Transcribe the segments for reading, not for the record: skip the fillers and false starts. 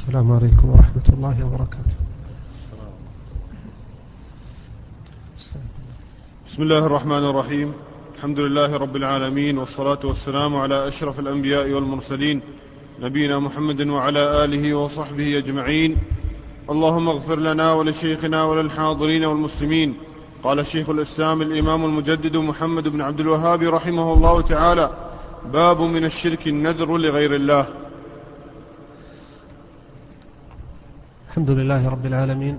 السلام عليكم ورحمة الله وبركاته. بسم الله الرحمن الرحيم. الحمد لله رب العالمين، والصلاة والسلام على أشرف الأنبياء والمرسلين، نبينا محمد وعلى آله وصحبه أجمعين. اللهم اغفر لنا ولشيخنا وللحاضرين والمسلمين. قال شيخ الإسلام الإمام المجدد محمد بن عبد الوهاب رحمه الله تعالى: باب من الشرك النذر لغير الله. الحمد لله رب العالمين،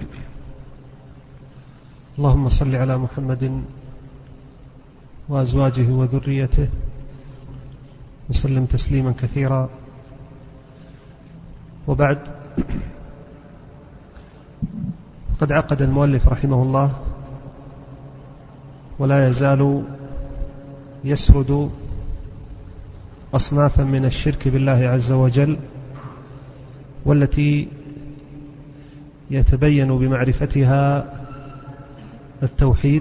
اللهم صل على محمد وأزواجه وذريته وسلم تسليما كثيرا، وبعد. قد عقد المؤلف رحمه الله ولا يزال يسرد أصنافا من الشرك بالله عز وجل، والتي يتبين بمعرفتها التوحيد،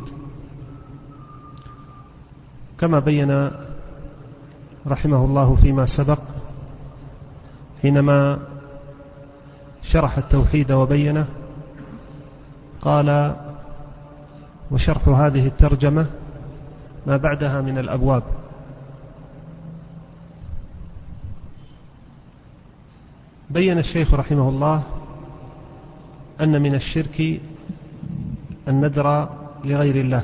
كما بين رحمه الله فيما سبق حينما شرح التوحيد وبينه. قال: وشرح هذه الترجمة ما بعدها من الأبواب. بين الشيخ رحمه الله أن من الشرك النذر لغير الله.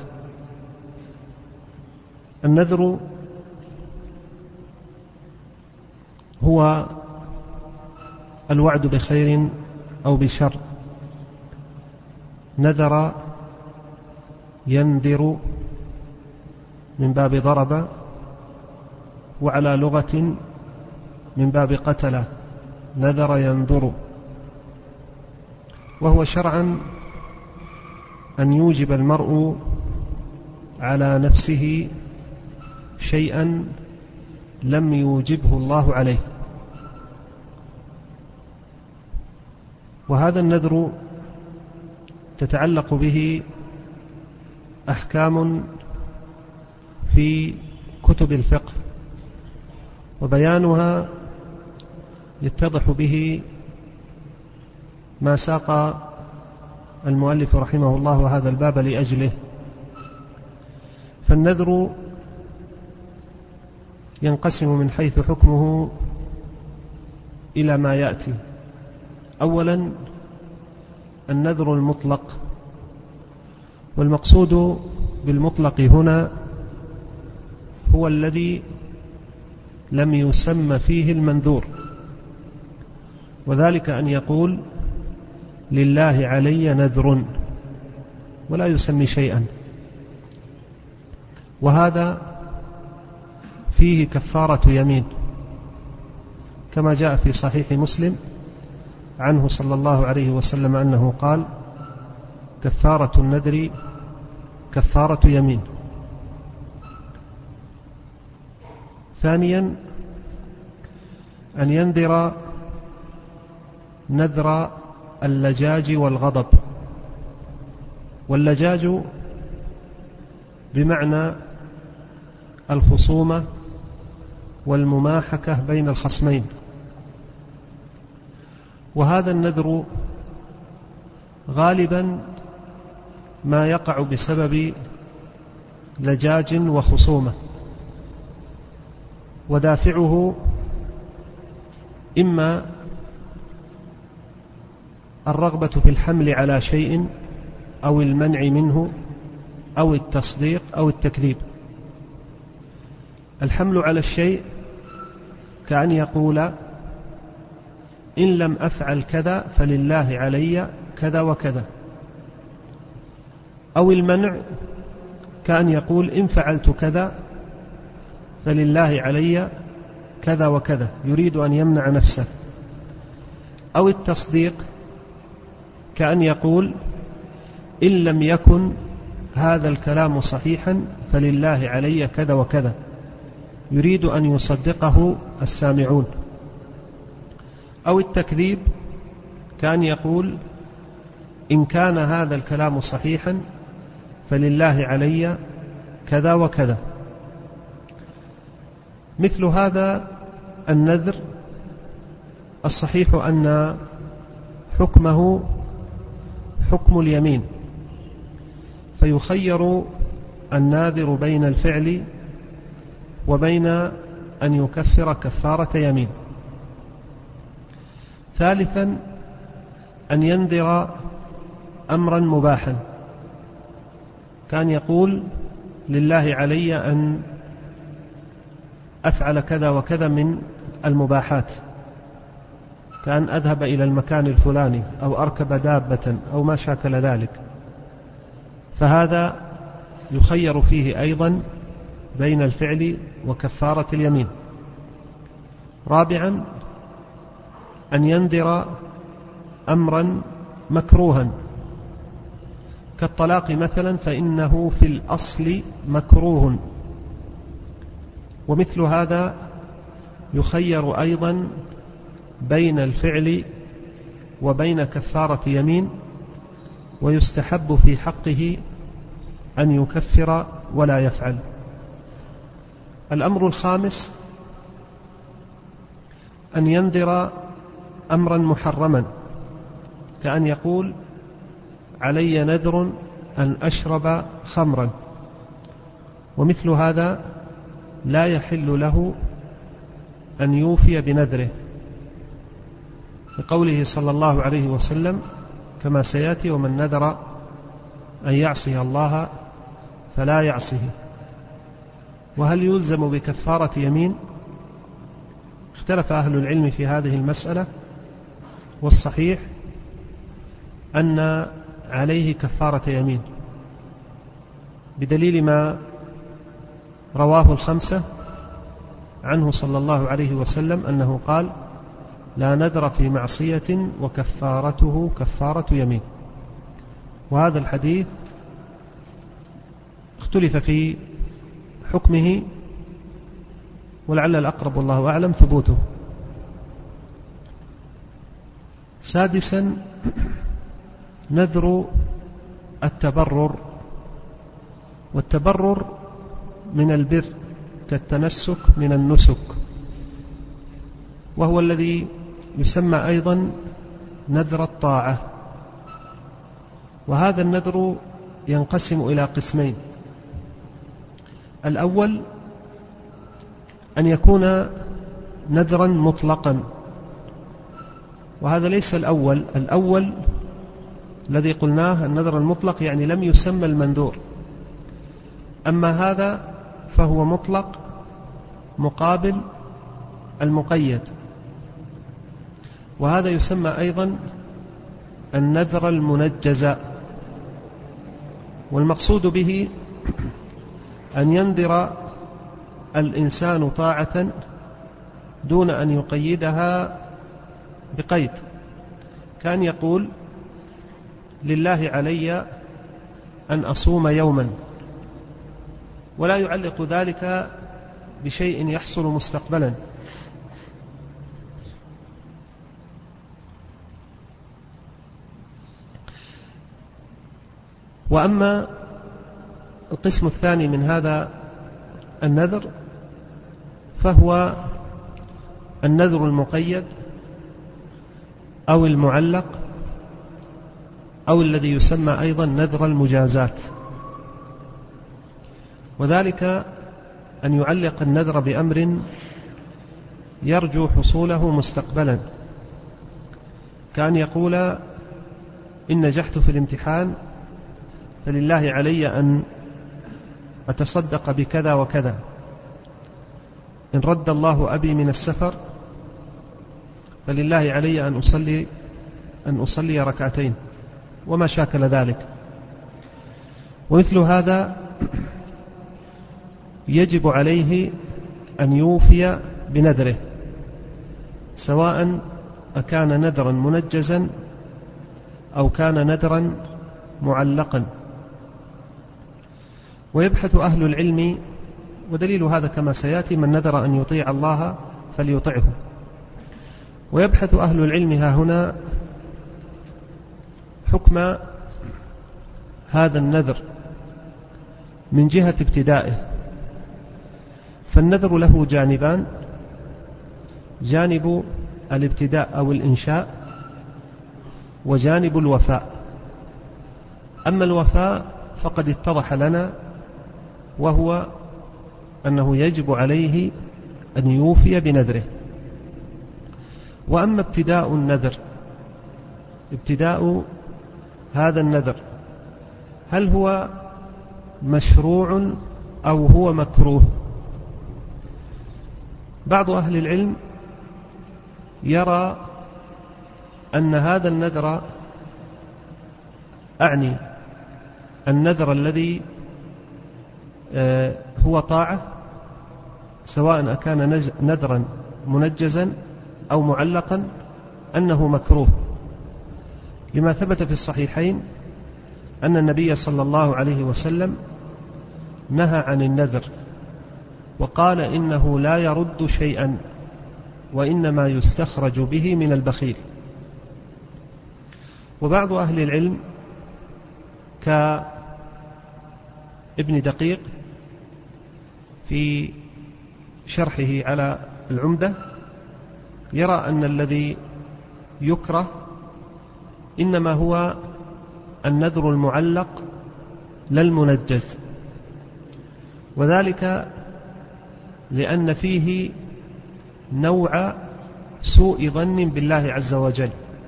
النذر هو الوعد بخير أو بشر. نذر ينذر من باب ضرب، وعلى لغة من باب قتل، نذر ينذر. وهو شرعا أن يوجب المرء على نفسه شيئا لم يوجبه الله عليه. وهذا النذر تتعلق به أحكام في كتب الفقه، وبيانها يتضح به ما ساق المؤلف رحمه الله هذا الباب لأجله. فالنذر ينقسم من حيث حكمه إلى ما يأتي. أولا النذر المطلق، والمقصود بالمطلق هنا هو الذي لم يسمى فيه المنذور، وذلك أن يقول: لله علي نذر، ولا يسمي شيئا. وهذا فيه كفارة يمين، كما جاء في صحيح مسلم عنه صلى الله عليه وسلم أنه قال: كفارة النذر كفارة يمين. ثانيا أن ينذر نذر اللجاج والغضب. واللجاج بمعنى الخصومة والمماحكة بين الخصمين، وهذا النذر غالبا ما يقع بسبب لجاج وخصومة، ودافعه إما الرغبة في الحمل على شيء أو المنع منه أو التصديق أو التكذيب. الحمل على الشيء كأن يقول: إن لم أفعل كذا فلله علي كذا وكذا. أو المنع كأن يقول: إن فعلت كذا فلله علي كذا وكذا، يريد أن يمنع نفسه. أو التصديق كأن يقول: إن لم يكن هذا الكلام صحيحا فلله علي كذا وكذا، يريد أن يصدقه السامعون. أو التكذيب كأن يقول: إن كان هذا الكلام صحيحا فلله علي كذا وكذا. مثل هذا النذر الصحيح أن حكمه حكم اليمين، فيخير الناذر بين الفعل وبين أن يكفر كفارة يمين. ثالثا أن ينذر أمرا مباحا، كان يقول لله علي أن أفعل كذا وكذا من المباحات، كأن أذهب إلى المكان الفلاني أو أركب دابة أو ما شاكل ذلك، فهذا يخير فيه أيضا بين الفعل وكفارة اليمين. رابعا أن ينذر أمرا مكروها كالطلاق مثلا، فإنه في الأصل مكروه، ومثل هذا يخير أيضا بين الفعل وبين كفارة يمين، ويستحب في حقه أن يكفر ولا يفعل. الأمر الخامس أن ينذر أمرا محرما، كأن يقول علي نذر أن أشرب خمرا، ومثل هذا لا يحل له أن يوفي بنذره، لقوله صلى الله عليه وسلم كما سيأتي: ومن نذر أن يعصي الله فلا يعصيه. وهل يلزم بكفارة يمين؟ اختلف أهل العلم في هذه المسألة، والصحيح أن عليه كفارة يمين، بدليل ما رواه الخمسة عنه صلى الله عليه وسلم أنه قال: لا نذر في معصية وكفارته كفارة يمين. وهذا الحديث اختلف في حكمه، ولعل الأقرب والله أعلم ثبوته. سادسا نذر التبرر، والتبرر من البر كالتنسك من النسك، وهو الذي يسمى أيضا نذر الطاعة. وهذا النذر ينقسم إلى قسمين: الأول أن يكون نذرا مطلقا، وهذا ليس الأول الذي قلناه النذر المطلق، يعني لم يسمى المنذور. أما هذا فهو مطلق مقابل المقيد، وهذا يسمى أيضا النذر المنجز. والمقصود به أن ينذر الإنسان طاعة دون أن يقيدها بقيد، كان يقول لله علي أن أصوم يوما، ولا يعلق ذلك بشيء يحصل مستقبلا. وأما القسم الثاني من هذا النذر فهو النذر المقيد أو المعلق، أو الذي يسمى أيضا نذر المجازات، وذلك أن يعلق النذر بأمر يرجو حصوله مستقبلا، كأن يقول إن نجحت في الامتحان فلله علي أن أتصدق بكذا وكذا، إن رد الله أبي من السفر فلله علي أن أصلي ركعتين، وما شاكل ذلك. ومثل هذا يجب عليه أن يوفي بنذره، سواء أكان نذرا منجزا أو كان نذرا معلقا. ويبحث أهل العلم، ودليل هذا كما سيأتي: من نذر أن يطيع الله فليطعه. ويبحث أهل العلم ها هنا حكم هذا النذر من جهة ابتدائه. فالنذر له جانبان: جانب الابتداء أو الإنشاء، وجانب الوفاء. أما الوفاء فقد اتضح لنا، وهو أنه يجب عليه أن يوفي بنذره. وأما ابتداء النذر، ابتداء هذا النذر هل هو مشروع أو هو مكروه؟ بعض أهل العلم يرى أن هذا النذر، أعني النذر الذي هو طاعة، سواء أكان نذرا منجزا أو معلقا، أنه مكروه، لما ثبت في الصحيحين أن النبي صلى الله عليه وسلم نهى عن النذر، وقال إنه لا يرد شيئا، وإنما يستخرج به من البخيل. وبعض أهل العلم كابن دقيق في شرحه على العمدة يرى أن الذي يكره إنما هو النذر المعلق لا المنجز، وذلك لأن فيه نوع سوء ظن بالله عز وجل،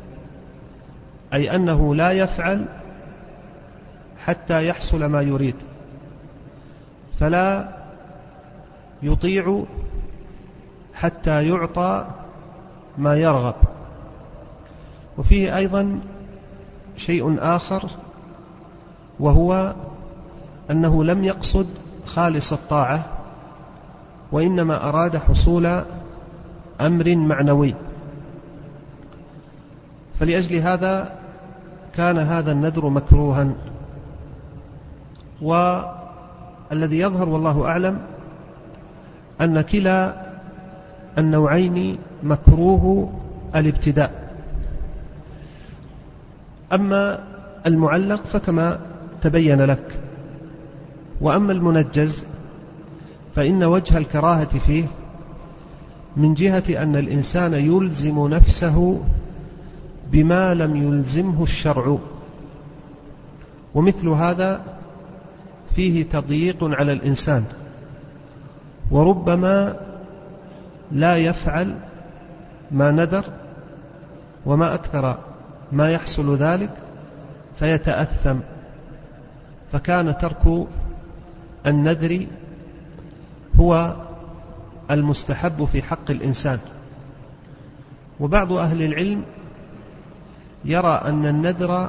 أي أنه لا يفعل حتى يحصل ما يريد، فلا يطيع حتى يعطى ما يرغب. وفيه أيضا شيء آخر، وهو أنه لم يقصد خالص الطاعة، وإنما أراد حصول أمر معنوي، فلأجل هذا كان هذا النذر مكروها. والذي يظهر والله أعلم أن كلا النوعين مكروه الابتداء. أما المعلق فكما تبين لك، وأما المنجز فإن وجه الكراهة فيه من جهة أن الإنسان يلزم نفسه بما لم يلزمه الشرع، ومثل هذا فيه تضييق على الإنسان، وربما لا يفعل ما نذر، وما أكثر ما يحصل ذلك فيتأثم، فكان ترك النذر هو المستحب في حق الإنسان. وبعض أهل العلم يرى أن النذر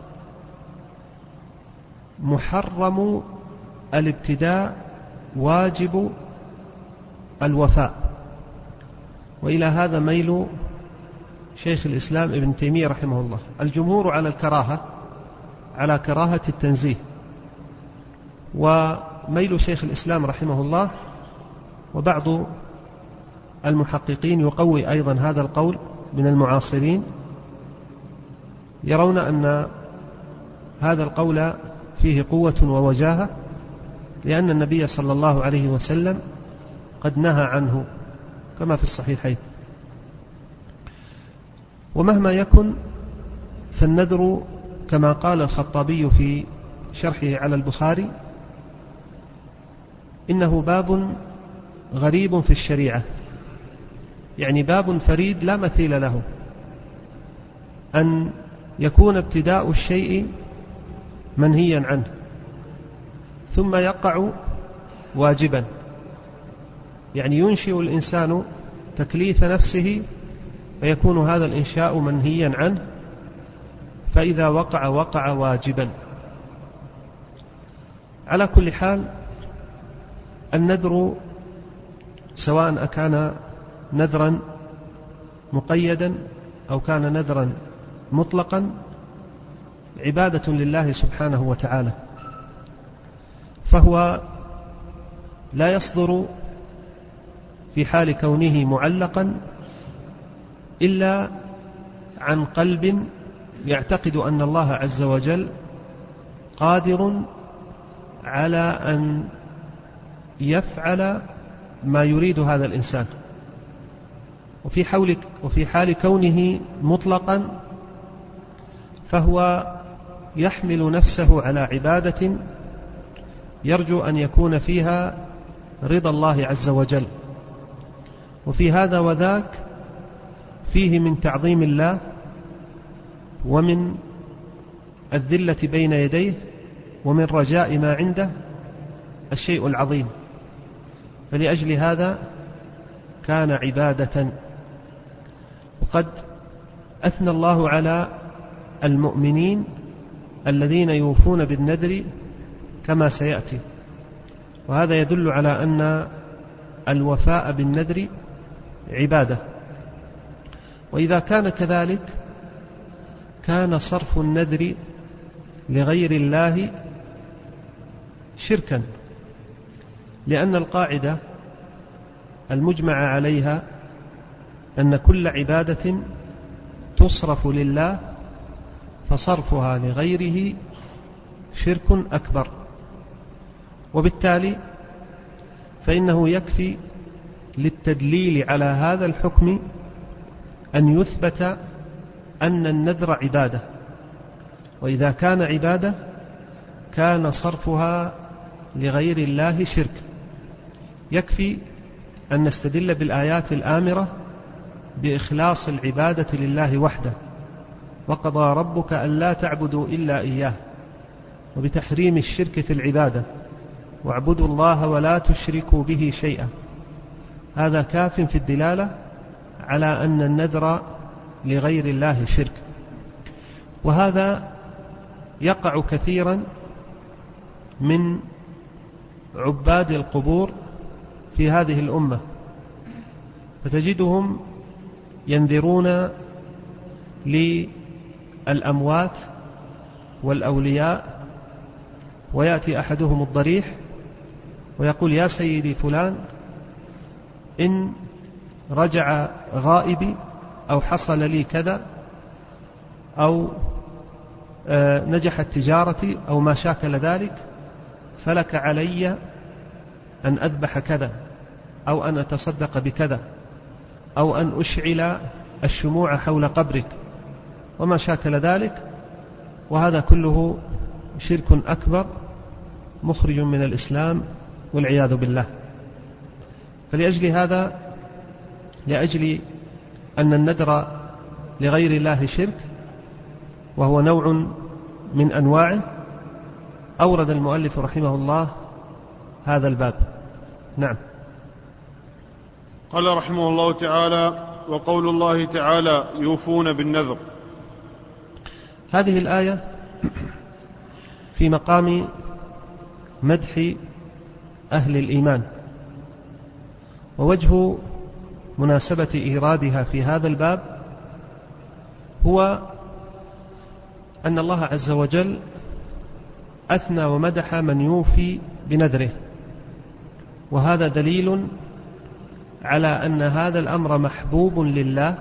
محرم الابتداء واجب الوفاء، وإلى هذا ميل شيخ الإسلام ابن تيمية رحمه الله. الجمهور على الكراهة، على كراهة التنزيه، وميل شيخ الإسلام رحمه الله وبعض المحققين يقوي أيضا هذا القول من المعاصرين، يرون أن هذا القول فيه قوة ووجاهة، لأن النبي صلى الله عليه وسلم قد نهى عنه كما في الصحيحين. ومهما يكن فالنذر كما قال الخطابي في شرحه على البخاري إنه باب غريب في الشريعة، يعني باب فريد لا مثيل له، أن يكون ابتداء الشيء منهيا عنه ثم يقع واجبا، يعني ينشئ الإنسان تكليف نفسه فيكون هذا الإنشاء منهيا عنه، فإذا وقع واجبا. على كل حال النذر سواء أكان نذرا مقيدا أو كان نذرا مطلقا عبادة لله سبحانه وتعالى، فهو لا يصدر في حال كونه معلقا إلا عن قلب يعتقد أن الله عز وجل قادر على أن يفعل ما يريد هذا الإنسان. وفي حال كونه مطلقا فهو يحمل نفسه على عبادة يرجو أن يكون فيها رضا الله عز وجل، وفي هذا وذاك فيه من تعظيم الله ومن الذلة بين يديه ومن رجاء ما عنده الشيء العظيم، فلأجل هذا كان عبادة. وقد أثنى الله على المؤمنين الذين يوفون بالنذر كما سيأتي، وهذا يدل على أن الوفاء بالنذر عبادة. وإذا كان كذلك كان صرف النذر لغير الله شركا، لأن القاعدة المجمع عليها أن كل عبادة تصرف لله فصرفها لغيره شرك أكبر، وبالتالي فإنه يكفي للتدليل على هذا الحكم أن يثبت أن النذر عبادة، وإذا كان عبادة كان صرفها لغير الله شرك. يكفي أن نستدل بالآيات الآمرة بإخلاص العبادة لله وحده، وقضى ربك ألا تعبدوا إلا إياه، وبتحريم الشرك في العبادة، واعبدوا الله ولا تشركوا به شيئا. هذا كاف في الدلالة على أن النذر لغير الله شرك. وهذا يقع كثيرا من عباد القبور في هذه الأمة، فتجدهم ينذرون للأموات والأولياء، ويأتي أحدهم الضريح ويقول: يا سيدي فلان، إن رجع غائبي أو حصل لي كذا أو نجحت تجارتي أو ما شاكل ذلك، فلك علي أن أذبح كذا أو أن أتصدق بكذا أو أن أشعل الشموع حول قبرك وما شاكل ذلك. وهذا كله شرك أكبر مخرج من الإسلام والعياذ بالله. فلأجل هذا، لأجل أن النذر لغير الله شرك وهو نوع من أنواعه، أورد المؤلف رحمه الله هذا الباب. نعم. قال رحمه الله تعالى: وقول الله تعالى: يوفون بالنذر. هذه الآية في مقام مدح أهل الإيمان، ووجه مناسبة إيرادها في هذا الباب هو أن الله عز وجل أثنى ومدح من يوفي بنذره، وهذا دليل على أن هذا الأمر محبوب لله،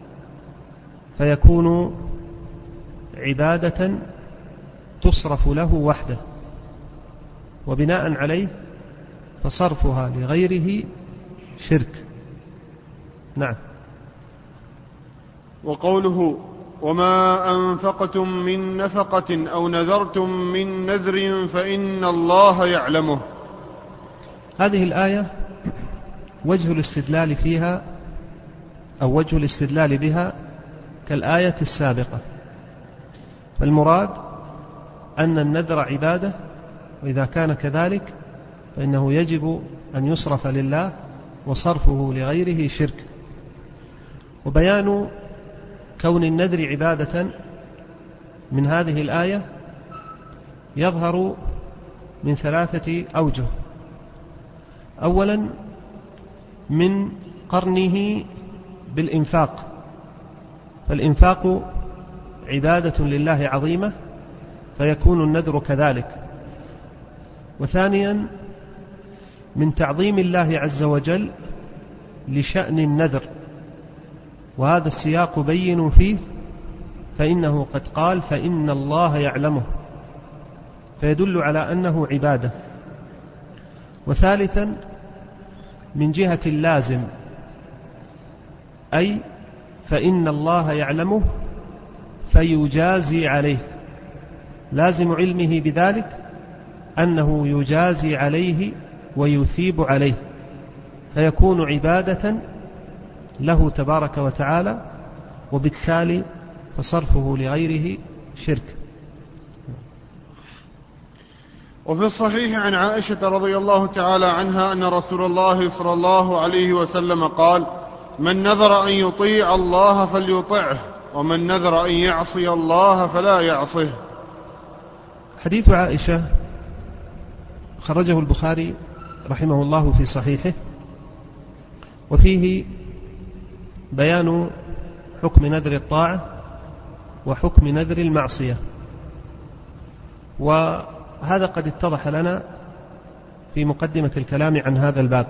فيكون عبادة تصرف له وحده، وبناء عليه فصرفها لغيره شرك. نعم. وقوله: وما أنفقتم من نفقة أو نذرتم من نذر فإن الله يعلمه. هذه الآية وجه الاستدلال فيها أو وجه الاستدلال بها كالآية السابقة، فالمراد أن النذر عبادة، وإذا كان كذلك فإنه يجب أن يصرف لله، وصرفه لغيره شرك. وبيان كون النذر عبادة من هذه الآية يظهر من 3 أوجه. أولا، من قرنه بالإنفاق، فالإنفاق عبادة لله عظيمة، فيكون النذر كذلك. وثانيا، من تعظيم الله عز وجل لشأن النذر، وهذا السياق بين فيه، فإنه قد قال: فإن الله يعلمه، فيدل على أنه عبادة. وثالثا، من جهة اللازم، أي فإن الله يعلمه فيجازي عليه، لازم علمه بذلك أنه يجازي عليه ويثيب عليه، فيكون عبادة له تبارك وتعالى، وبالتالي فصرفه لغيره شرك. وفي الصحيح عن عائشة رضي الله تعالى عنها أن رسول الله صلى الله عليه وسلم قال: من نذر أن يطيع الله فليطعه، ومن نذر أن يعصي الله فلا يعصه. حديث عائشة خرجه البخاري رحمه الله في صحيحه، وفيه بيان حكم نذر الطاعة وحكم نذر المعصية، وهذا قد اتضح لنا في مقدمة الكلام عن هذا الباب.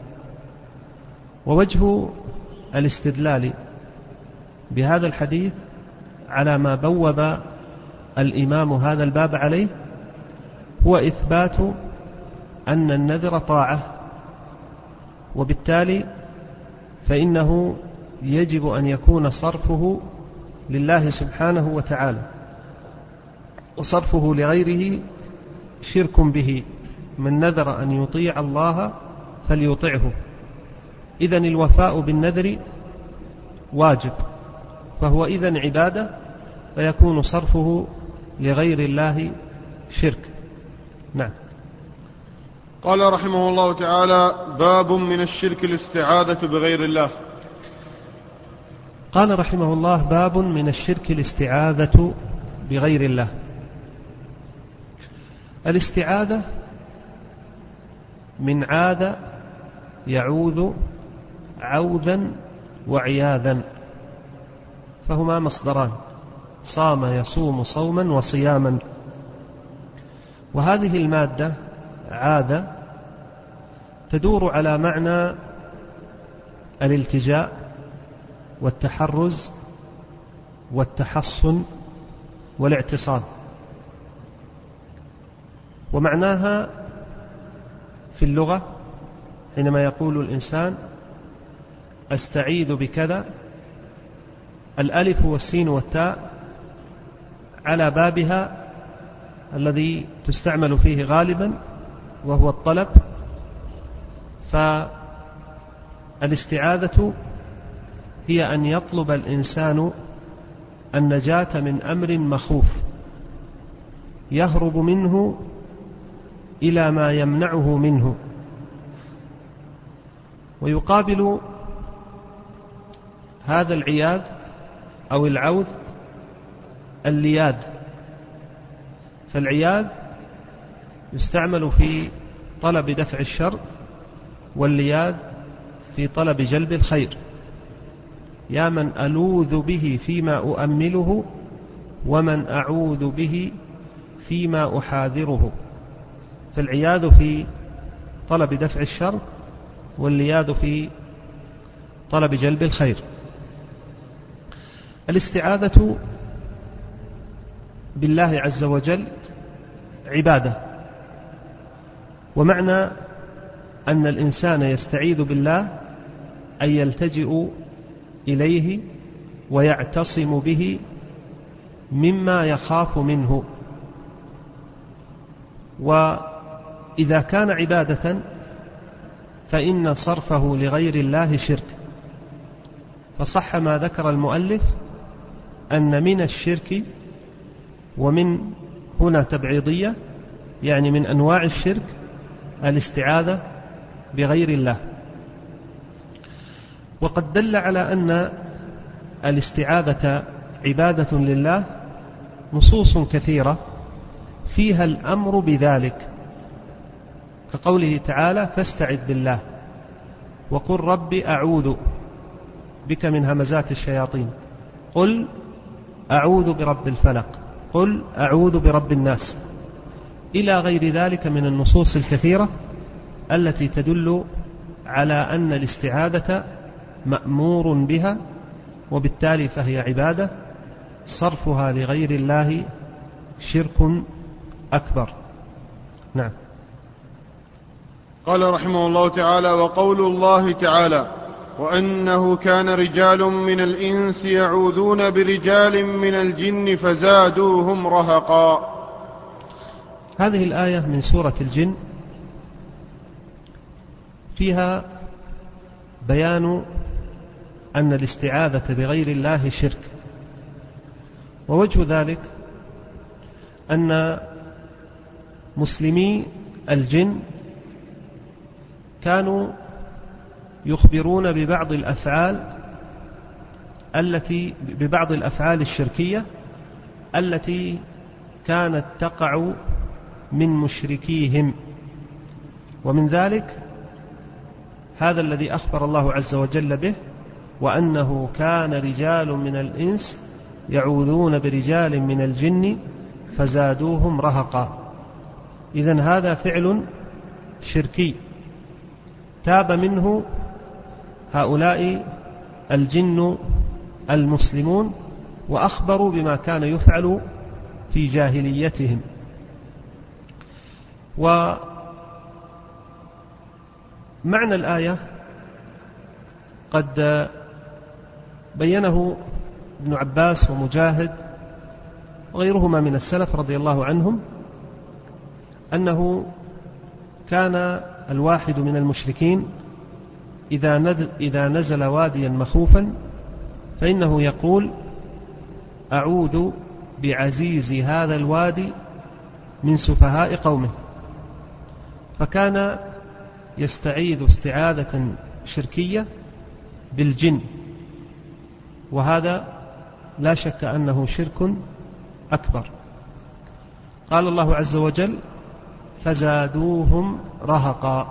ووجه الاستدلال بهذا الحديث على ما بوب الإمام هذا الباب عليه هو إثبات أن النذر طاعة، وبالتالي فإنه يجب أن يكون صرفه لله سبحانه وتعالى، وصرفه لغيره شرك به. من نذر أن يطيع الله فليطعه، إذن الوفاء بالنذر واجب، فهو إذن عبادة، فيكون صرفه لغير الله شرك. نعم. قال رحمه الله تعالى: باب من الشرك الاستعاذة بغير الله. قال رحمه الله: باب من الشرك الاستعاذة بغير الله. الاستعاذة من عاذ يعوذ عوذا وعياذا، فهما مصدران: صام يصوم صوما وصياما. وهذه المادة عاذ تدور على معنى الالتجاء والتحرز والتحصن والاعتصام، ومعناها في اللغة حينما يقول الإنسان أستعيذ بكذا، الألف والسين والتاء على بابها الذي تستعمل فيه غالبا وهو الطلب، فالاستعاذة هي أن يطلب الإنسان النجاة من أمر مخوف يهرب منه إلى ما يمنعه منه. ويقابل هذا العياذ أو العوذ اللياذ، فالعياذ يستعمل في طلب دفع الشر، واللياذ في طلب جلب الخير. يا من ألوذ به فيما أؤمله، ومن أعوذ به فيما أحاذره. فالعياذ في طلب دفع الشر، واللياذ في طلب جلب الخير. الاستعاذة بالله عز وجل عبادة، ومعنى أن الإنسان يستعيذ بالله أن يلتجئ إليه ويعتصم به مما يخاف منه. وإذا كان عبادة فإن صرفه لغير الله شرك، فصح ما ذكر المؤلف أن من الشرك، ومن هنا تبعيضية يعني من أنواع الشرك، الاستعاذة بغير الله. وقد دل على أن الاستعاذة عبادة لله نصوص كثيرة فيها الأمر بذلك، كقوله تعالى: فاستعذ بالله، وقل رب أعوذ بك من همزات الشياطين، قل أعوذ برب الفلق، قل أعوذ برب الناس، إلى غير ذلك من النصوص الكثيرة التي تدل على أن الاستعاذة مأمور بها، وبالتالي فهي عبادة، صرفها لغير الله شرك أكبر. نعم. قال رحمه الله تعالى: وقول الله تعالى: وأنه كان رجال من الإنس يعوذون برجال من الجن فزادوهم رهقا. هذه الآية من سورة الجن فيها بيان أن الاستعاذة بغير الله شرك، ووجه ذلك أن مسلمي الجن كانوا يخبرون ببعض الأفعال الشركية التي كانت تقع من مشركيهم، ومن ذلك هذا الذي أخبر الله عز وجل به: وأنه كان رجال من الإنس يعوذون برجال من الجن فزادوهم رهقا. إذن هذا فعل شركي تاب منه هؤلاء الجن المسلمون، وأخبروا بما كان يفعل في جاهليتهم. ومعنى الآية قد بينه ابن عباس ومجاهد وغيرهما من السلف رضي الله عنهم، أنه كان الواحد من المشركين إذا نزل واديا مخوفا فإنه يقول: أعوذ بعزيز هذا الوادي من سفهاء قومه، فكان يستعيذ استعاذة شركية بالجن، وهذا لا شك أنه شرك أكبر. قال الله عز وجل: فزادوهم رهقا.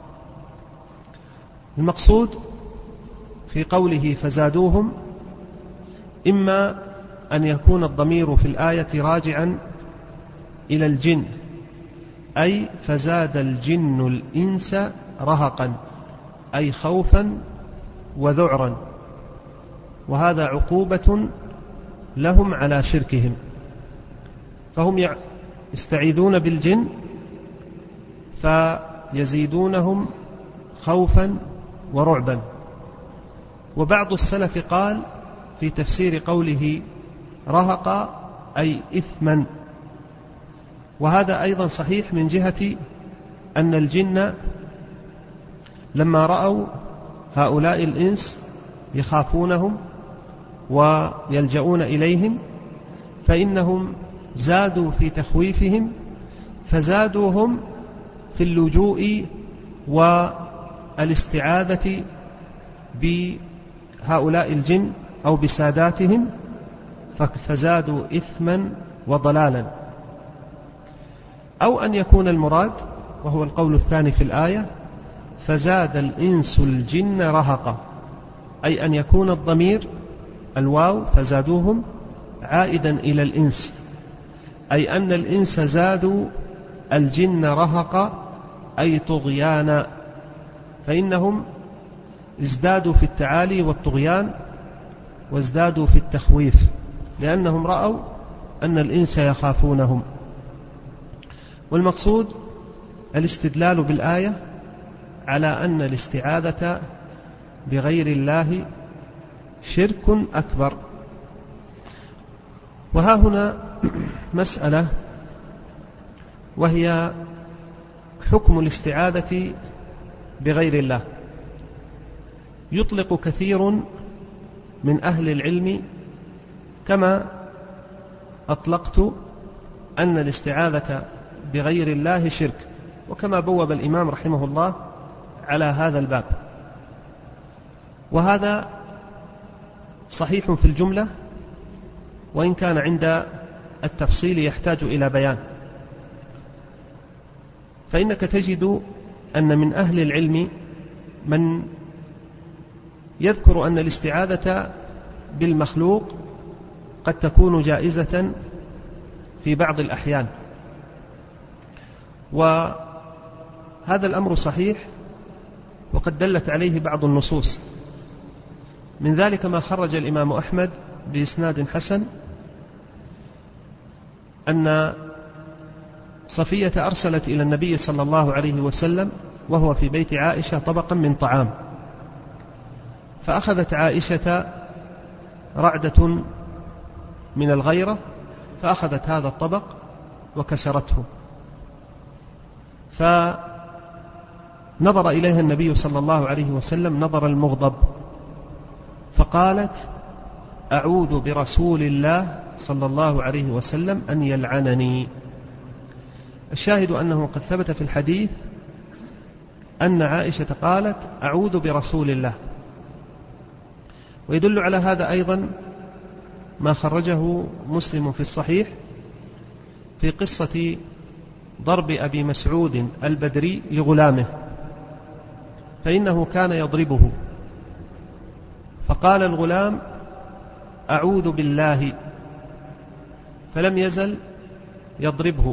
المقصود في قوله فزادوهم إما أن يكون الضمير في الآية راجعا إلى الجن، أي فزاد الجن الإنس رهقا، أي خوفا وذعرا، وهذا عقوبة لهم على شركهم، فهم يستعيذون بالجن فيزيدونهم خوفا ورعبا. وبعض السلف قال في تفسير قوله رهقا أي إثما، وهذا أيضا صحيح من جهة أن الجن لما رأوا هؤلاء الإنس يخافونهم ويلجؤون إليهم فإنهم زادوا في تخويفهم، فزادوهم في اللجوء والاستعاذة بهؤلاء الجن أو بساداتهم، فزادوا إثما وضلالا. أو أن يكون المراد، وهو القول الثاني في الآية، فزاد الإنس الجن رهقا، أي أن يكون الضمير الواو فزادوهم عائدا إلى الإنس، أي أن الإنس زادوا الجن رهقا أي طغيانا، فإنهم ازدادوا في التعالي والطغيان وازدادوا في التخويف، لأنهم رأوا أن الإنس يخافونهم. والمقصود الاستدلال بالآية على أن الاستعاذة بغير الله شرك أكبر. وها هنا مسألة، وهي حكم الاستعاذة بغير الله. يطلق كثير من أهل العلم كما أطلقت أن الاستعاذة بغير الله شرك، وكما بوب الإمام رحمه الله على هذا الباب، وهذا صحيح في الجملة، وإن كان عند التفصيل يحتاج إلى بيان. فإنك تجد أن من أهل العلم من يذكر أن الاستعاذة بالمخلوق قد تكون جائزة في بعض الأحيان، وهذا الأمر صحيح، وقد دلت عليه بعض النصوص. من ذلك ما خرج الإمام أحمد بإسناد حسن أن صفية أرسلت إلى النبي صلى الله عليه وسلم وهو في بيت عائشة طبقا من طعام، فأخذت عائشة رعدة من الغيرة فأخذت هذا الطبق وكسرته، فنظر إليها النبي صلى الله عليه وسلم نظر المغضب، فقالت: أعوذ برسول الله صلى الله عليه وسلم أن يلعنني. الشاهد أنه قد ثبت في الحديث أن عائشة قالت: أعوذ برسول الله. ويدل على هذا أيضا ما خرجه مسلم في الصحيح في قصة ضرب أبي مسعود البدري لغلامه، فإنه كان يضربه، فقال الغلام: أعوذ بالله، فلم يزل يضربه،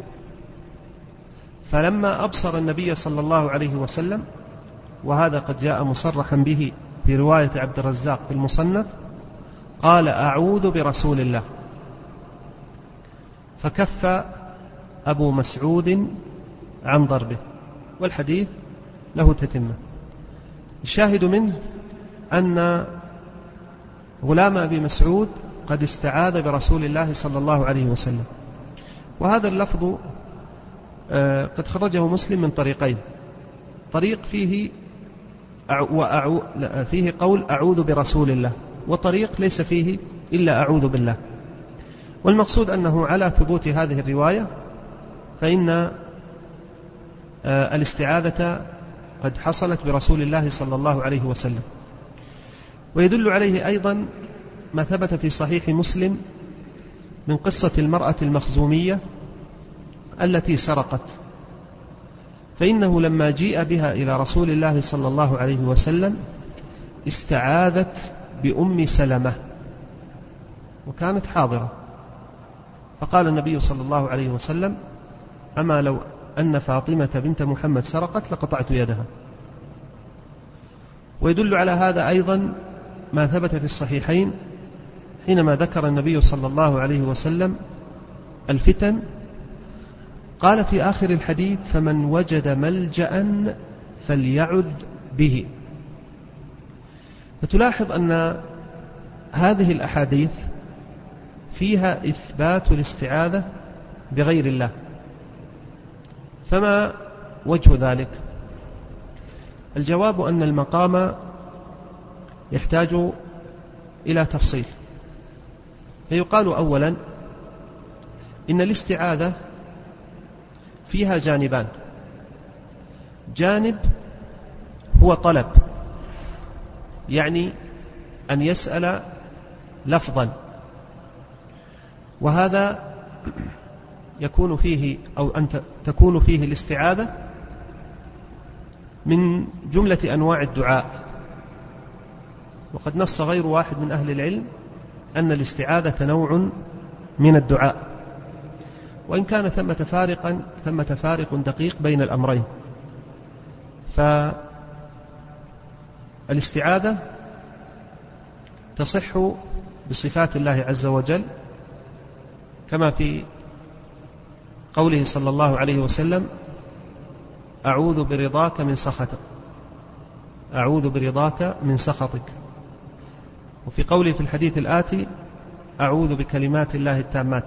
فلما أبصر النبي صلى الله عليه وسلم، وهذا قد جاء مصرحا به في رواية عبد الرزاق في المصنف، قال: أعوذ برسول الله، فكف أبو مسعود عن ضربه. والحديث له تتمة. الشاهد منه أن غلام أبي مسعود قد استعاذ برسول الله صلى الله عليه وسلم، وهذا اللفظ قد خرجه مسلم من طريقين: طريق فيه قول أعوذ برسول الله، وطريق ليس فيه إلا أعوذ بالله. والمقصود أنه على ثبوت هذه الرواية فإن الاستعاذة قد حصلت برسول الله صلى الله عليه وسلم. ويدل عليه أيضا ما ثبت في صحيح مسلم من قصة المرأة المخزومية التي سرقت، فإنه لما جيء بها إلى رسول الله صلى الله عليه وسلم استعاذت بأم سلمة وكانت حاضرة، فقال النبي صلى الله عليه وسلم: أما لو أن فاطمة بنت محمد سرقت لقطعت يدها. ويدل على هذا أيضا ما ثبت في الصحيحين حينما ذكر النبي صلى الله عليه وسلم الفتن، قال في آخر الحديث: فمن وجد ملجأ فليعذ به. فتلاحظ أن هذه الأحاديث فيها إثبات الاستعاذة بغير الله، فما وجه ذلك؟ الجواب أن المقام يحتاج إلى تفصيل. فيقال أولا إن الاستعاذة فيها جانبان: جانب هو طلب، يعني أن يسأل لفظا، وهذا يكون فيه أو أن تكون فيه الاستعاذة من جملة أنواع الدعاء. وقد نص غير واحد من أهل العلم أن الاستعاذة نوع من الدعاء، وإن كان ثمة فارق دقيق بين الأمرين. فالاستعاذة تصح بصفات الله عز وجل، كما في قوله صلى الله عليه وسلم: أعوذ برضاك من سخطك، أعوذ برضاك من سخطك. وفي قوله في الحديث الآتي: أعوذ بكلمات الله التامات.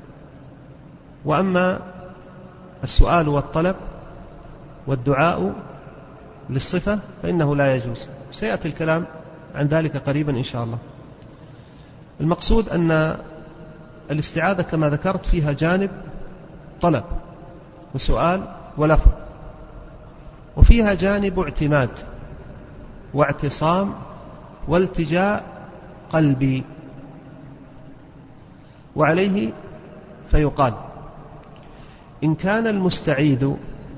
وأما السؤال والطلب والدعاء للصفة فإنه لا يجوز، سيأتي الكلام عن ذلك قريبا إن شاء الله. المقصود أن الاستعاذة كما ذكرت فيها جانب طلب وسؤال ولفظ، وفيها جانب اعتماد واعتصام والتجاء قلبي. وعليه فيقال: إن كان المستعيذ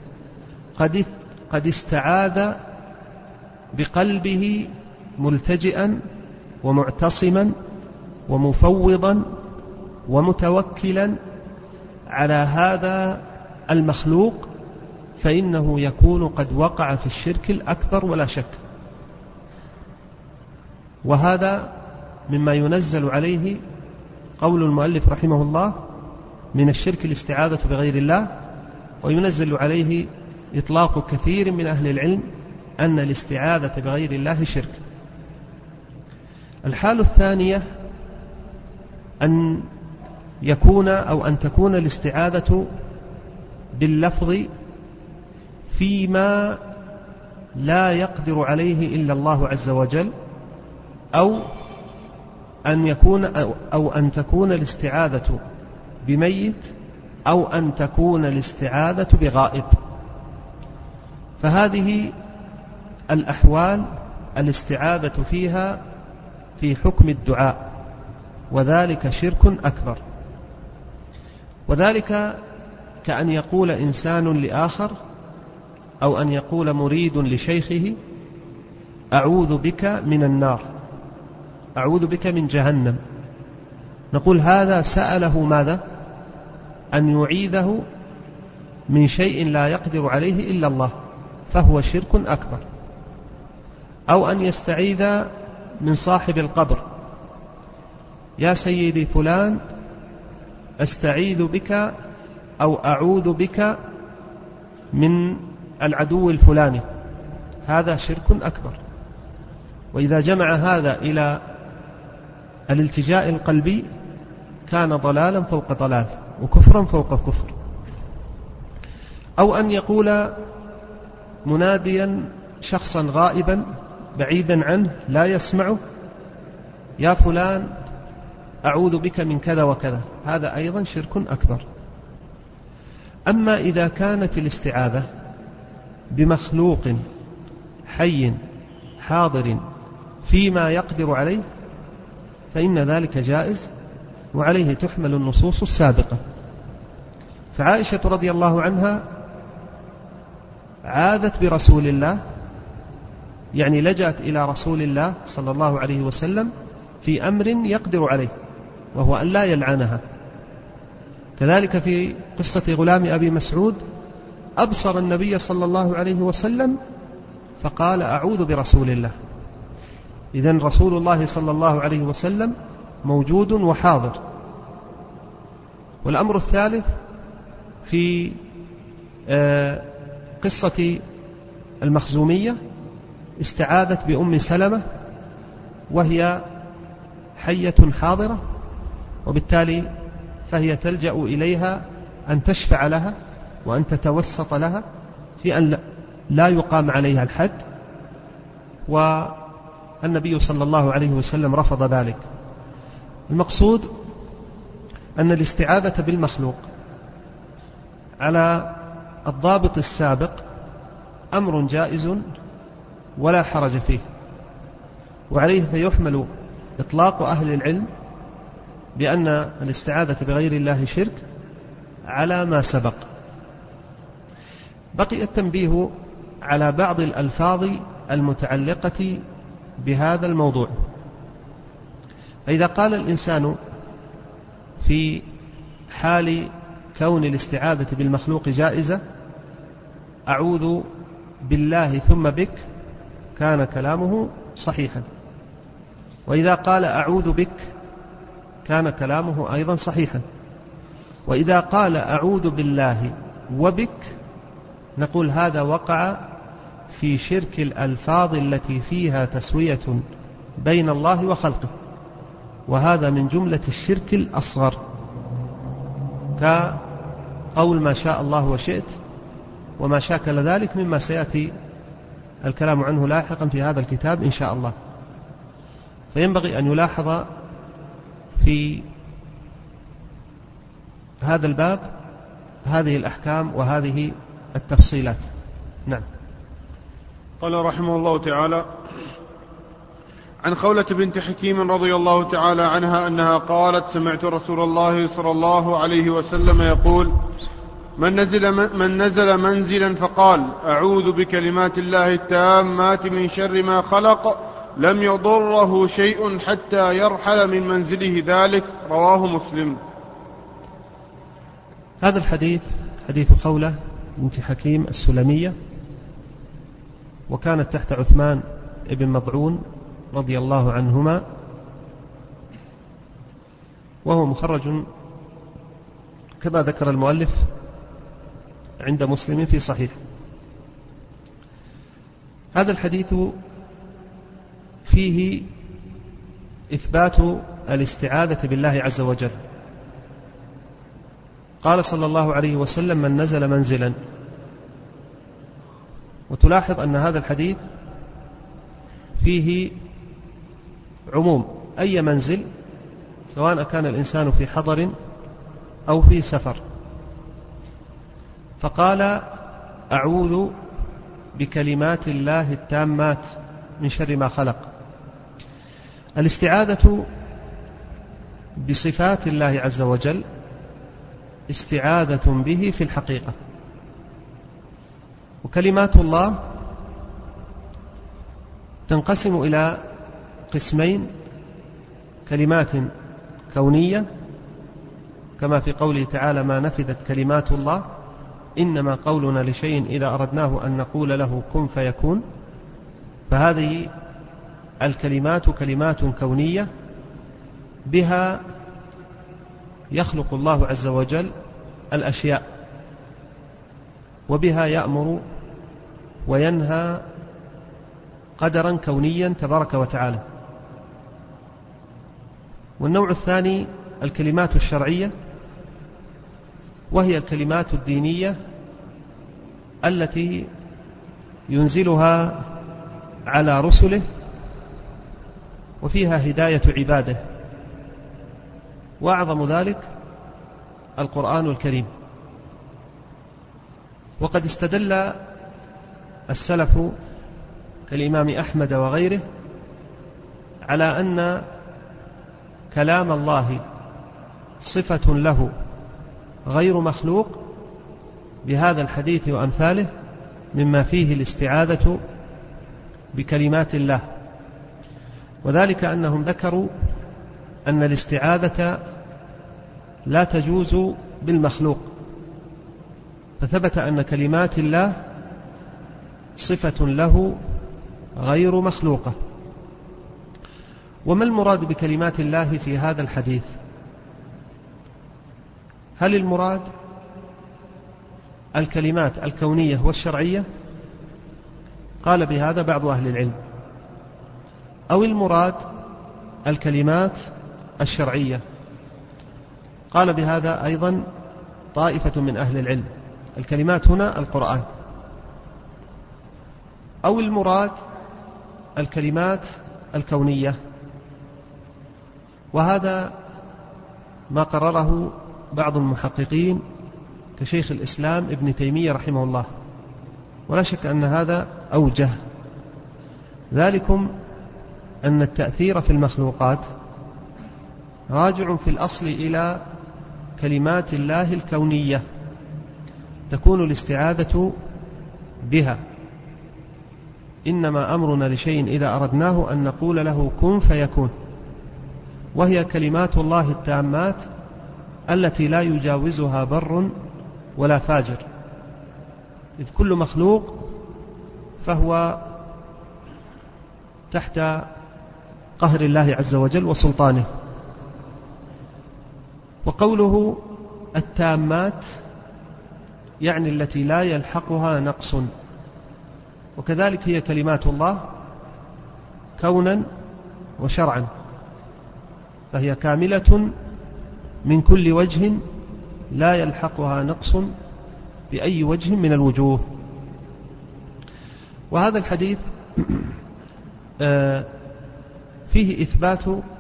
قد استعاذ بقلبه ملتجئا ومعتصما ومفوضا ومتوكلا على هذا المخلوق، فإنه يكون قد وقع في الشرك الأكبر ولا شك. وهذا مما ينزل عليه قول المؤلف رحمه الله: من الشرك الاستعاذة بغير الله. وينزل عليه إطلاق كثير من أهل العلم أن الاستعاذة بغير الله شرك. الحالة الثانية أن يكون أو أن تكون الاستعاذة باللفظ فيما لا يقدر عليه إلا الله عز وجل، أو أن تكون الاستعاذة بميت، أو أن تكون الاستعاذة بغائب. فهذه الأحوال الاستعاذة فيها في حكم الدعاء، وذلك شرك أكبر. وذلك كأن يقول إنسان لآخر، أو أن يقول مريد لشيخه: أعوذ بك من النار، أعوذ بك من جهنم. نقول هذا سأله ماذا؟ أن يعيذه من شيء لا يقدر عليه إلا الله، فهو شرك أكبر. أو أن يستعيذ من صاحب القبر: يا سيدي فلان، أستعيذ بك أو أعوذ بك من العدو الفلاني، هذا شرك أكبر. وإذا جمع هذا إلى الالتجاء القلبي كان ضلالا فوق ضلال، وكفرا فوق كفر. أو أن يقول مناديا شخصا غائبا بعيدا عنه لا يسمعه: يا فلان، أعوذ بك من كذا وكذا، هذا أيضا شرك أكبر. أما إذا كانت الاستعاذة بمخلوق حي حاضر فيما يقدر عليه فإن ذلك جائز، وعليه تحمل النصوص السابقة. فعائشة رضي الله عنها عاذت برسول الله، يعني لجأت إلى رسول الله صلى الله عليه وسلم في أمر يقدر عليه، وهو أن لا يلعنها. كذلك في قصة غلام أبي مسعود أبصر النبي صلى الله عليه وسلم فقال: أعوذ برسول الله. إذن رسول الله صلى الله عليه وسلم موجود وحاضر. والأمر الثالث في قصة المخزومية: استعاذت بأم سلمة وهي حية حاضرة، وبالتالي فهي تلجأ إليها أن تشفع لها وأن تتوسط لها في أن لا يقام عليها الحد، والنبي صلى الله عليه وسلم رفض ذلك. المقصود أن الاستعاذة بالمخلوق على الضابط السابق أمر جائز ولا حرج فيه، وعليه فيحمل إطلاق أهل العلم بأن الاستعاذة بغير الله شرك على ما سبق. بقي التنبيه على بعض الألفاظ المتعلقة بهذا الموضوع. فإذا قال الإنسان في حال كون الاستعاذة بالمخلوق جائزة: أعوذ بالله ثم بك، كان كلامه صحيحا. وإذا قال أعوذ بك كان كلامه أيضا صحيحا. وإذا قال أعوذ بالله وبك نقول هذا وقع في شرك الألفاظ التي فيها تسوية بين الله وخلقه، وهذا من جملة الشرك الأصغر، كقول ما شاء الله وشئت وما شاكل ذلك، مما سيأتي الكلام عنه لاحقا في هذا الكتاب إن شاء الله. فينبغي أن يلاحظ في هذا الباب هذه الأحكام وهذه التفصيلات. نعم. قال رحمه الله تعالى: عن خولة بنت حكيم رضي الله تعالى عنها أنها قالت: سمعت رسول الله صلى الله عليه وسلم يقول: من نزل منزلا فقال: أعوذ بكلمات الله التامات من شر ما خلق، لم يضره شيء حتى يرحل من منزله ذلك. رواه مسلم. هذا الحديث حديث خولة بنت حكيم السلمية، وكانت تحت عثمان بن مضعون رضي الله عنهما، وهو مخرج كما ذكر المؤلف عند مسلم في صحيح. هذا الحديث فيه إثبات الاستعاذة بالله عز وجل. قال صلى الله عليه وسلم: من نزل منزلا. وتلاحظ أن هذا الحديث فيه عموم أي منزل، سواء كان الإنسان في حضر أو في سفر. فقال: أعوذ بكلمات الله التامات من شر ما خلق. الاستعاذة بصفات الله عز وجل استعاذة به في الحقيقة. وكلمات الله تنقسم إلى قسمين: كلمات كونية كما في قوله تعالى: ما نفذت كلمات الله إنما قولنا لشيء إذا أردناه أن نقول له كن فيكون. فهذه الكلمات كلمات كونية بها يخلق الله عز وجل الأشياء، وبها يأمر وينهى قدرا كونيا تبارك وتعالى. والنوع الثاني الكلمات الشرعية، وهي الكلمات الدينية التي ينزلها على رسله وفيها هداية عباده، وأعظم ذلك القرآن الكريم. وقد استدل السلف كالإمام أحمد وغيره على أن كلام الله صفة له غير مخلوق بهذا الحديث وأمثاله، مما فيه الاستعاذة بكلمات الله. وذلك أنهم ذكروا أن الاستعاذة لا تجوز بالمخلوق، فثبت أن كلمات الله صفة له غير مخلوقة. وما المراد بكلمات الله في هذا الحديث؟ هل المراد الكلمات الكونية والشرعية؟ قال بهذا بعض أهل العلم. أو المراد الكلمات الشرعية؟ قال بهذا أيضا طائفة من أهل العلم. الكلمات هنا القرآن. أو المراد الكلمات الكونية؟ وهذا ما قرره بعض المحققين كشيخ الإسلام ابن تيمية رحمه الله، ولا شك أن هذا أوجه. ذلكم أن التأثير في المخلوقات راجع في الأصل إلى كلمات الله الكونية، تكون الاستعاذة بها. إنما أمرنا لشيء إذا أردناه أن نقول له كن فيكون، وهي كلمات الله التامات التي لا يجاوزها بر ولا فاجر، إذ كل مخلوق فهو تحت قهر الله عز وجل وسلطانه. وقوله التامات يعني التي لا يلحقها نقص، وكذلك هي كلمات الله كونا وشرعا، فهي كاملة من كل وجه لا يلحقها نقص بأي وجه من الوجوه. وهذا الحديث فيه إثبات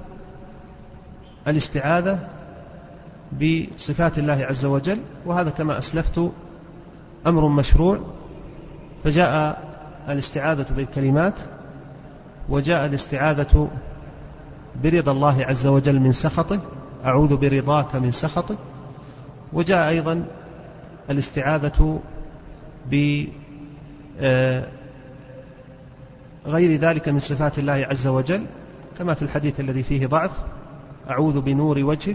الاستعاذة بصفات الله عز وجل، وهذا كما أسلفت أمر مشروع، فجاء الاستعاذة بالكلمات، وجاء الاستعاذة برضا الله عز وجل من سخطه، أعوذ برضاك من سخطه، وجاء أيضا الاستعاذة بغير ذلك من صفات الله عز وجل، كما في الحديث الذي فيه ضعف: أعوذ بنور وجهك،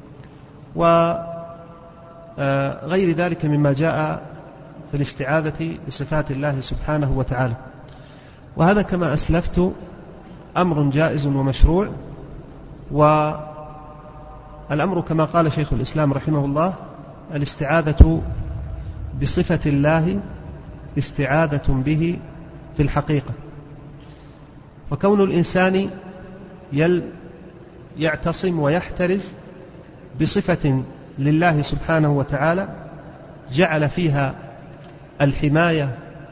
وغير ذلك مما جاء في الاستعاذة بصفات الله سبحانه وتعالى. وهذا كما أسلفت أمر جائز ومشروع، والأمر كما قال شيخ الإسلام رحمه الله: الاستعاذة بصفة الله استعاذة به في الحقيقة. وكون الإنسان يعتصم ويحترز بصفة لله سبحانه وتعالى جعل فيها الحماية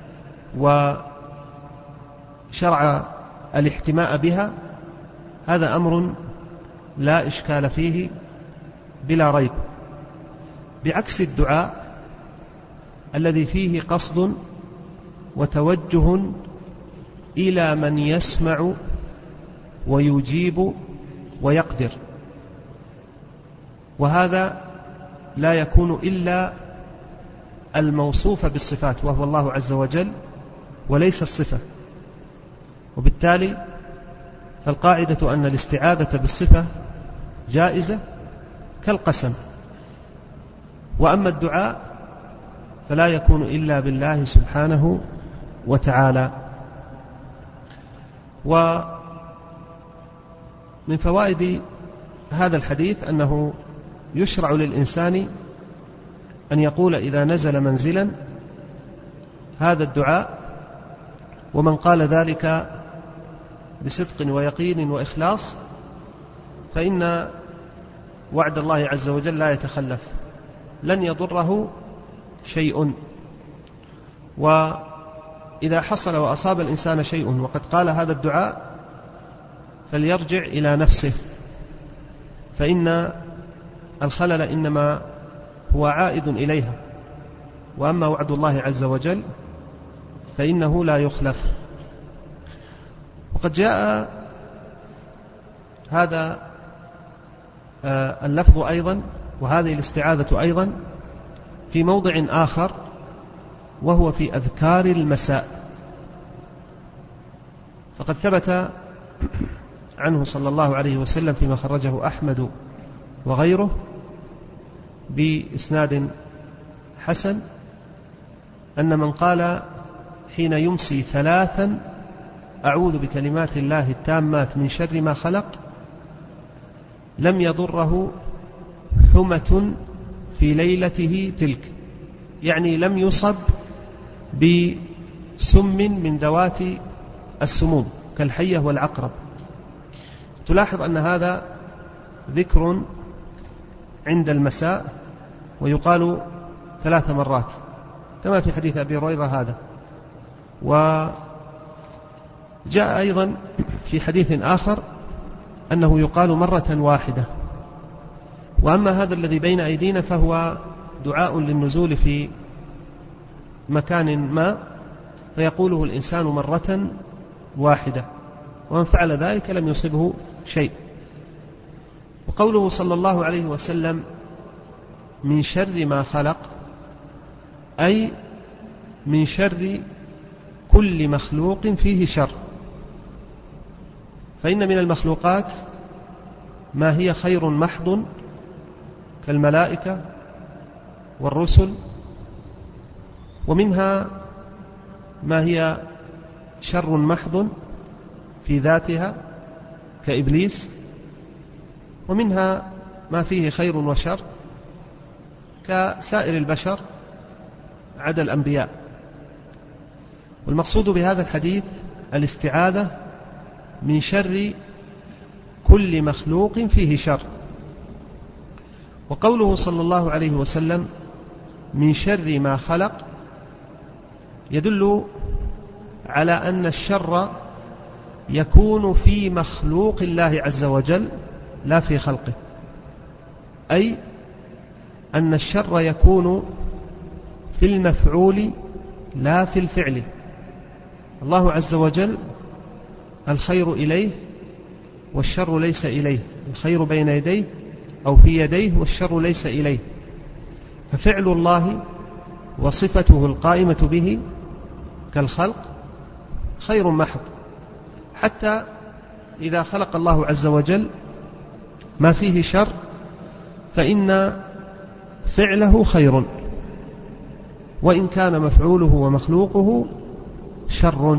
وشرع الاحتماء بها، هذا أمر لا إشكال فيه بلا ريب، بعكس الدعاء الذي فيه قصد وتوجه إلى من يسمع ويجيب ويقدر، وهذا لا يكون إلا الموصوف بالصفات وهو الله عز وجل وليس الصفة. وبالتالي فالقاعدة أن الاستعاذة بالصفة جائزة كالقسم، وأما الدعاء فلا يكون إلا بالله سبحانه وتعالى. ومن فوائد هذا الحديث أنه يشرع للإنسان أن يقول إذا نزل منزلا هذا الدعاء، ومن قال ذلك بصدق ويقين وإخلاص فإن وعد الله عز وجل لا يتخلف، لن يضره شيء. وإذا حصل وأصاب الإنسان شيء وقد قال هذا الدعاء فليرجع إلى نفسه، فإن الخلل إنما هو عائد إليها، وأما وعد الله عز وجل فإنه لا يخلف. وقد جاء هذا اللفظ أيضا وهذه الاستعاذة أيضا في موضع آخر، وهو في أذكار المساء، فقد ثبت عنه صلى الله عليه وسلم فيما خرجه أحمد وغيره بإسناد حسن أن من قال حين يمسي 3 أعوذ بكلمات الله التامات من شر ما خلق لم يضره حمة في ليلته تلك، يعني لم يصب بسم من ذوات السموم كالحية والعقرب. تلاحظ أن هذا ذكر عند المساء ويقال 3 مرات كما في حديث أبي هريرة هذا. وجاء أيضا في حديث آخر أنه يقال مرة واحدة. وأما هذا الذي بين أيدينا فهو دعاء للنزول في مكان ما فيقوله الإنسان مرة واحدة، ومن فعل ذلك لم يصبه شيء. وقوله صلى الله عليه وسلم من شر ما خلق أي من شر كل مخلوق فيه شر، فإن من المخلوقات ما هي خير محض كالملائكة والرسل، ومنها ما هي شر محض في ذاتها كإبليس، ومنها ما فيه خير وشر كسائر البشر عدا الأنبياء. والمقصود بهذا الحديث الاستعاذة من شر كل مخلوق فيه شر. وقوله صلى الله عليه وسلم من شر ما خلق يدل على أن الشر يكون في مخلوق الله عز وجل لا في خلقه، أي أن الشر يكون في المفعول لا في الفعل. الله عز وجل الخير إليه والشر ليس إليه، الخير بين يديه أو في يديه والشر ليس إليه، ففعل الله وصفته القائمة به كالخلق خير محض، حتى إذا خلق الله عز وجل ما فيه شر فإن فعله خير، وإن كان مفعوله ومخلوقه شر.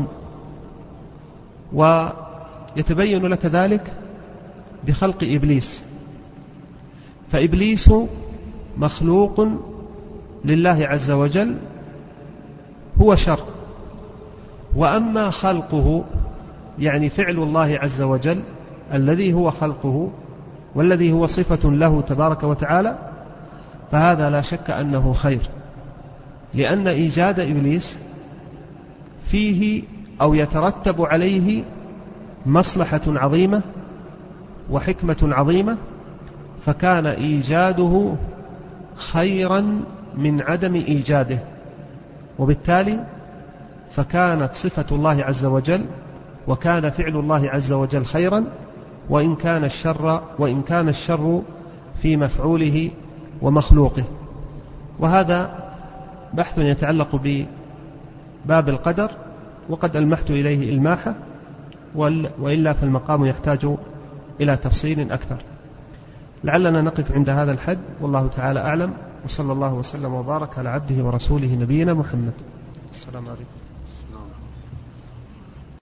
ويتبين لك ذلك بخلق إبليس، فإبليس مخلوق لله عز وجل هو شر، وأما خلقه يعني فعل الله عز وجل الذي هو خلقه والذي هو صفة له تبارك وتعالى، فهذا لا شك أنه خير، لأن إيجاد إبليس فيه أو يترتب عليه مصلحة عظيمة وحكمة عظيمة، فكان إيجاده خيرا من عدم إيجاده، وبالتالي فكانت صفة الله عز وجل وكان فعل الله عز وجل خيرا، وإن كان الشر في مفعوله ومخلوقه. وهذا بحث يتعلق بباب القدر، وقد ألمحت إليه إلماحة، وإلا فالمقام يحتاج إلى تفصيل أكثر. لعلنا نقف عند هذا الحد، والله تعالى أعلم، وصلى الله وسلم وبارك على عبده ورسوله نبينا محمد. السلام عليكم.